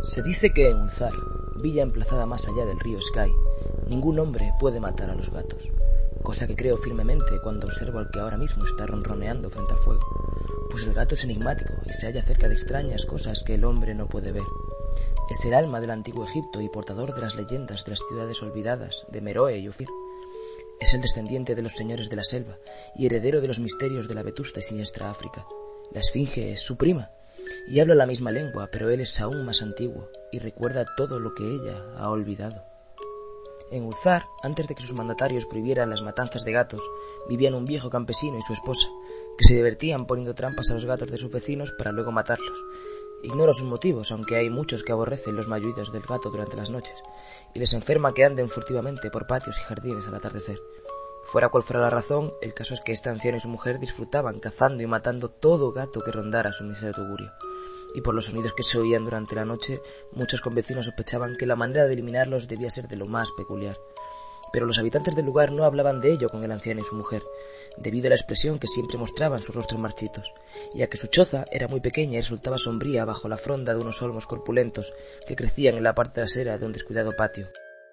Se dice que en Ulzar, villa emplazada más allá del río Sky, ningún hombre puede matar a los gatos, cosa que creo firmemente cuando observo al que ahora mismo está ronroneando frente al fuego, pues el gato es enigmático y se halla cerca de extrañas cosas que el hombre no puede ver. Es el alma del antiguo Egipto y portador de las leyendas de las ciudades olvidadas de Meroe y Ofir. Es el descendiente de los señores de la selva y heredero de los misterios de la vetusta y siniestra África. La esfinge es su prima y habla la misma lengua, pero él es aún más antiguo y recuerda todo lo que ella ha olvidado. En Ulzar, antes de que sus mandatarios prohibieran las matanzas de gatos, vivían un viejo campesino y su esposa, que se divertían poniendo trampas a los gatos de sus vecinos para luego matarlos. Ignoro sus motivos, aunque hay muchos que aborrecen los maullidos del gato durante las noches, y les enferma que anden furtivamente por patios y jardines al atardecer. Fuera cual fuera la razón, el caso es que este anciano y su mujer disfrutaban cazando y matando todo gato que rondara su miserio tugurio. Y por los sonidos que se oían durante la noche, muchos convecinos sospechaban que la manera de eliminarlos debía ser de lo más peculiar. Pero los habitantes del lugar no hablaban de ello con el anciano y su mujer, debido a la expresión que siempre mostraban sus rostros marchitos, y a que su choza era muy pequeña y resultaba sombría bajo la fronda de unos olmos corpulentos que crecían en la parte trasera de un descuidado patio.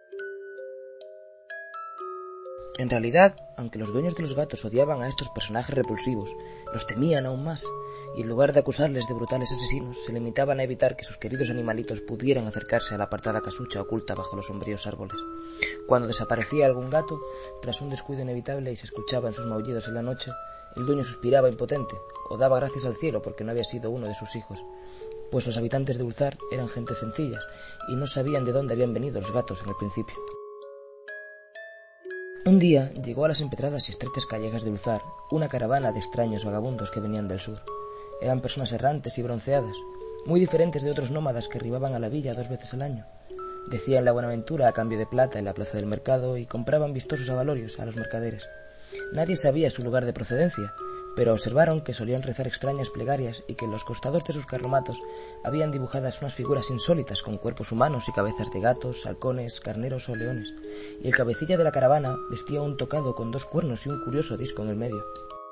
En realidad, aunque los dueños de los gatos odiaban a estos personajes repulsivos, los temían aún más, y en lugar de acusarles de brutales asesinos, se limitaban a evitar que sus queridos animalitos pudieran acercarse a la apartada casucha oculta bajo los sombríos árboles. Cuando desaparecía algún gato, tras un descuido inevitable y se escuchaban sus maullidos en la noche, el dueño suspiraba impotente, o daba gracias al cielo porque no había sido uno de sus hijos, pues los habitantes de Ulzar eran gentes sencillas, y no sabían de dónde habían venido los gatos en el principio. Un día llegó a las empedradas y estrechas callejas de Ulzar una caravana de extraños vagabundos que venían del sur. Eran personas errantes y bronceadas, muy diferentes de otros nómadas que arribaban a la villa 2 veces al año. Decían la buenaventura a cambio de plata en la plaza del mercado y compraban vistosos avalorios a los mercaderes. Nadie sabía su lugar de procedencia, pero observaron que solían rezar extrañas plegarias y que en los costados de sus carromatos habían dibujadas unas figuras insólitas con cuerpos humanos y cabezas de gatos, halcones, carneros o leones, y el cabecilla de la caravana vestía un tocado con 2 cuernos y un curioso disco en el medio.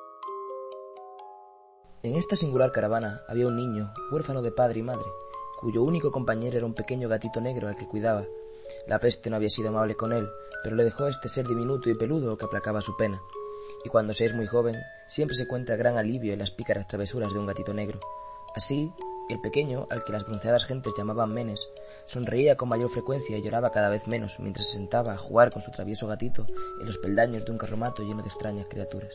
En esta singular caravana había un niño, huérfano de padre y madre, cuyo único compañero era un pequeño gatito negro al que cuidaba. La peste no había sido amable con él, pero le dejó este ser diminuto y peludo que aplacaba su pena. Y cuando se es muy joven, siempre se encuentra gran alivio en las pícaras travesuras de un gatito negro. Así, el pequeño, al que las bronceadas gentes llamaban Menes, sonreía con mayor frecuencia y lloraba cada vez menos mientras se sentaba a jugar con su travieso gatito en los peldaños de un carromato lleno de extrañas criaturas.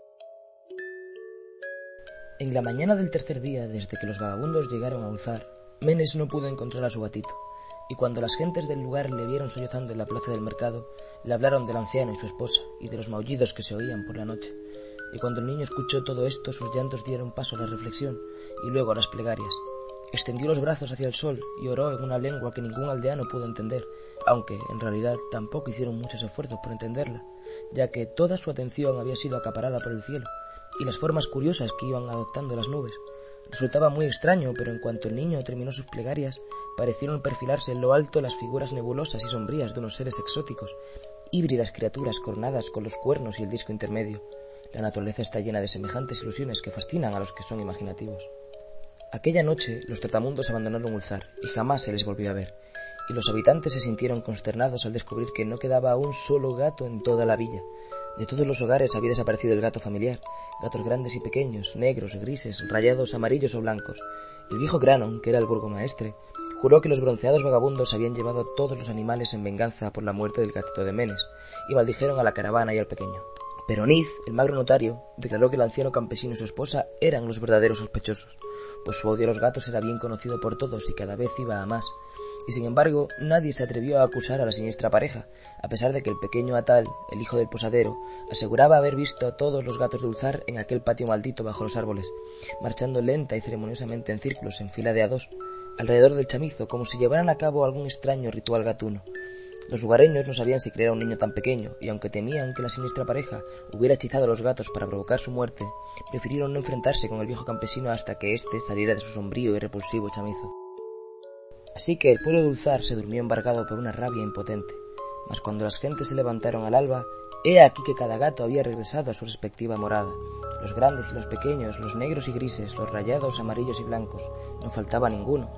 En la mañana del tercer día desde que los vagabundos llegaron a Ulzar, Menes no pudo encontrar a su gatito, y cuando las gentes del lugar le vieron sollozando en la plaza del mercado, le hablaron del anciano y su esposa y de los maullidos que se oían por la noche. Y cuando el niño escuchó todo esto, sus llantos dieron paso a la reflexión y luego a las plegarias. Extendió los brazos hacia el sol y oró en una lengua que ningún aldeano pudo entender, aunque, en realidad, tampoco hicieron muchos esfuerzos por entenderla, ya que toda su atención había sido acaparada por el cielo y las formas curiosas que iban adoptando las nubes. Resultaba muy extraño, pero en cuanto el niño terminó sus plegarias, parecieron perfilarse en lo alto las figuras nebulosas y sombrías de unos seres exóticos, híbridas criaturas coronadas con los cuernos y el disco intermedio. La naturaleza está llena de semejantes ilusiones que fascinan a los que son imaginativos. Aquella noche los trotamundos abandonaron Ulzar y jamás se les volvió a ver, y los habitantes se sintieron consternados al descubrir que no quedaba un solo gato en toda la villa. De todos los hogares había desaparecido el gato familiar, gatos grandes y pequeños, negros, grises, rayados, amarillos o blancos. El viejo Granon, que era el burgomaestre, juró que los bronceados vagabundos habían llevado a todos los animales en venganza por la muerte del gatito de Menes, y maldijeron a la caravana y al pequeño. Pero Niz, el magro notario, declaró que el anciano campesino y su esposa eran los verdaderos sospechosos, pues su odio a los gatos era bien conocido por todos y cada vez iba a más. Y sin embargo, nadie se atrevió a acusar a la siniestra pareja, a pesar de que el pequeño Atal, el hijo del posadero, aseguraba haber visto a todos los gatos de Ulzar en aquel patio maldito bajo los árboles, marchando lenta y ceremoniosamente en círculos en fila de a 2, alrededor del chamizo, como si llevaran a cabo algún extraño ritual gatuno. Los lugareños no sabían si creer a un niño tan pequeño, y aunque temían que la siniestra pareja hubiera hechizado a los gatos para provocar su muerte, prefirieron no enfrentarse con el viejo campesino hasta que éste saliera de su sombrío y repulsivo chamizo. Así que el pueblo de Ulzar se durmió embargado por una rabia impotente, mas cuando las gentes se levantaron al alba, he aquí que cada gato había regresado a su respectiva morada, los grandes y los pequeños, los negros y grises, los rayados, amarillos y blancos, no faltaba ninguno.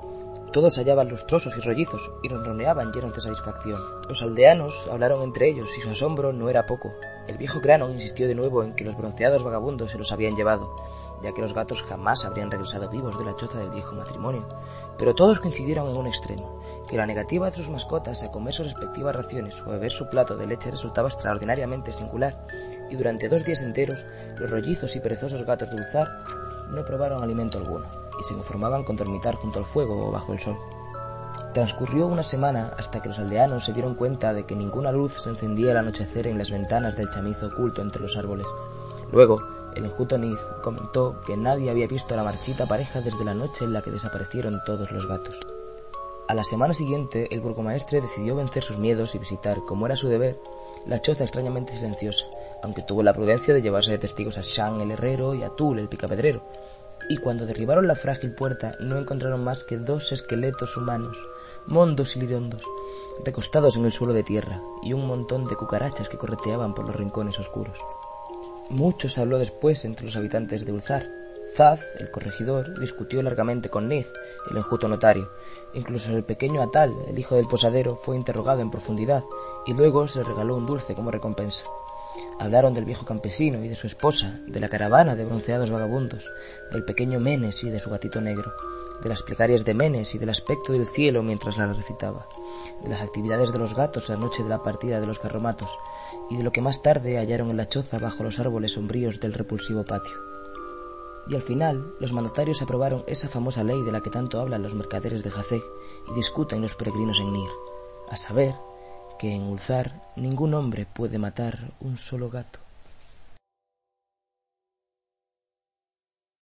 Todos hallaban lustrosos y rollizos y ronroneaban llenos de satisfacción. Los aldeanos hablaron entre ellos y su asombro no era poco. El viejo Cranon insistió de nuevo en que los bronceados vagabundos se los habían llevado, ya que los gatos jamás habrían regresado vivos de la choza del viejo matrimonio. Pero todos coincidieron en un extremo, que la negativa de sus mascotas a comer sus respectivas raciones o beber su plato de leche resultaba extraordinariamente singular, y durante 2 días enteros los rollizos y perezosos gatos de Ulthar no probaron alimento alguno, y se conformaban con dormitar junto al fuego o bajo el sol. Transcurrió una semana hasta que los aldeanos se dieron cuenta de que ninguna luz se encendía al anochecer en las ventanas del chamizo oculto entre los árboles. Luego, el enjuto Nith comentó que nadie había visto a la marchita pareja desde la noche en la que desaparecieron todos los gatos. A la semana siguiente, el burgomaestre decidió vencer sus miedos y visitar, como era su deber, la choza extrañamente silenciosa, aunque tuvo la prudencia de llevarse de testigos a Shan el herrero y a Tul el picapedrero. Y cuando derribaron la frágil puerta no encontraron más que 2 esqueletos humanos, mondos y lirondos, recostados en el suelo de tierra, y un montón de cucarachas que correteaban por los rincones oscuros. Mucho se habló después entre los habitantes de Ulthar. Zaz, el corregidor, discutió largamente con Nith, el enjuto notario. Incluso el pequeño Atal, el hijo del posadero, fue interrogado en profundidad, y luego se le regaló un dulce como recompensa. Hablaron del viejo campesino y de su esposa, de la caravana de bronceados vagabundos, del pequeño Menes y de su gatito negro, de las plegarias de Menes y del aspecto del cielo mientras las recitaba, de las actividades de los gatos la noche de la partida de los carromatos, y de lo que más tarde hallaron en la choza bajo los árboles sombríos del repulsivo patio. Y al final, los mandatarios aprobaron esa famosa ley de la que tanto hablan los mercaderes de Jaceg y discuten los peregrinos en Nir, a saber, que en Ulthar ningún hombre puede matar un solo gato.